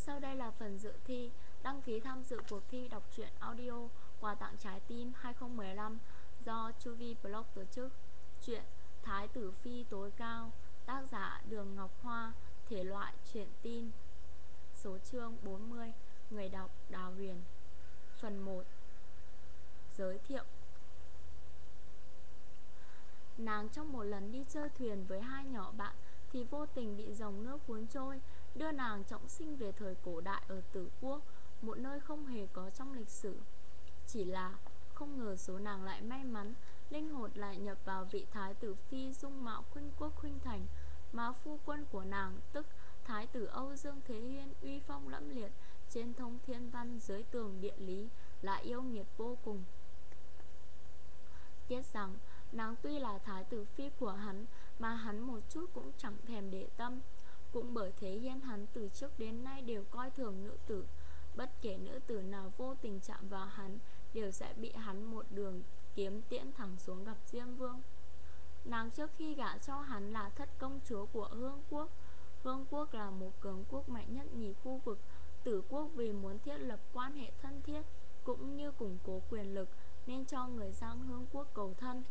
Sau đây là phần dự thi. Đăng ký tham dự cuộc thi đọc truyện audio Quà tặng trái tim 2015 do Chu Vi Blog tổ chức. Truyện Thái tử Phi tối cao, tác giả Đường Ngọc Hoa, thể loại truyện tin. Số chương 40, người đọc Đào Huyền. Phần 1. Giới thiệu. Nàng trong một lần đi chơi thuyền với hai nhỏ bạn thì vô tình bị dòng nước cuốn trôi, đưa nàng trọng sinh về thời cổ đại ở Tử Quốc, một nơi không hề có trong lịch sử. Chỉ là không ngờ số nàng lại may mắn, linh hồn lại nhập vào vị thái tử phi dung mạo khuynh quốc khuynh thành, mà phu quân của nàng tức thái tử Âu Dương Thế Hiên uy phong lẫm liệt, trên thông thiên văn dưới tường địa lý, lại yêu nghiệt vô cùng. Tiếc rằng nàng tuy là thái tử phi của hắn mà hắn một chút cũng chẳng thèm để tâm. Cũng bởi thế Hiên hắn từ trước đến nay đều coi thường nữ tử. Bất kể nữ tử nào vô tình chạm vào hắn đều sẽ bị hắn một đường kiếm tiễn thẳng xuống gặp Diêm Vương. Nàng trước khi gả cho hắn là thất công chúa của Hương Quốc. Hương Quốc là một cường quốc mạnh nhất nhì khu vực. Tử Quốc vì muốn thiết lập quan hệ thân thiết cũng như củng cố quyền lực nên cho người sang Hương Quốc cầu thân.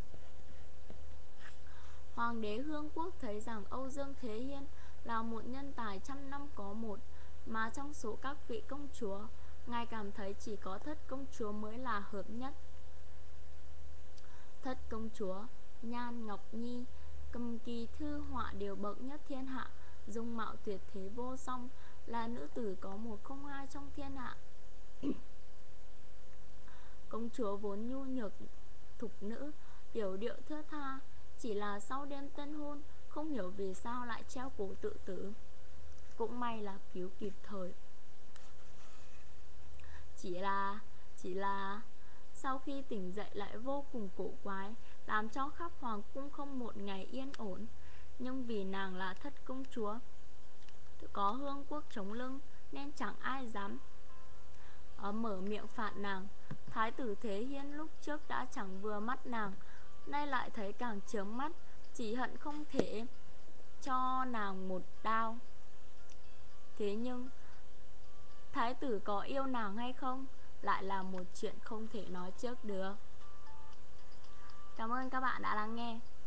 Hoàng đế Hương Quốc thấy rằng Âu Dương Thế Hiên là một nhân tài trăm năm có một, mà trong số các vị công chúa, ngài cảm thấy chỉ có thất công chúa mới là hợp nhất. Thất công chúa Nhan Ngọc Nhi, cầm kỳ thư họa đều bậc nhất thiên hạ, dung mạo tuyệt thế vô song, là nữ tử có một không hai trong thiên hạ. Công chúa vốn nhu nhược thục nữ, yểu điệu thướt tha, chỉ là sau đêm tân hôn không hiểu vì sao lại treo cổ tự tử. Cũng may là cứu kịp thời. Chỉ là sau khi tỉnh dậy lại vô cùng cổ quái, làm cho khắp hoàng cung không một ngày yên ổn. Nhưng vì nàng là thất công chúa, có Hương Quốc chống lưng nên chẳng ai dám mở miệng phạt nàng. Thái tử Thế Hiên lúc trước đã chẳng vừa mắt nàng, nay lại thấy càng chướng mắt, chỉ hận không thể cho nàng một đao. Thế nhưng thái tử có yêu nàng hay không lại là một chuyện không thể nói trước được. Cảm ơn các bạn đã lắng nghe.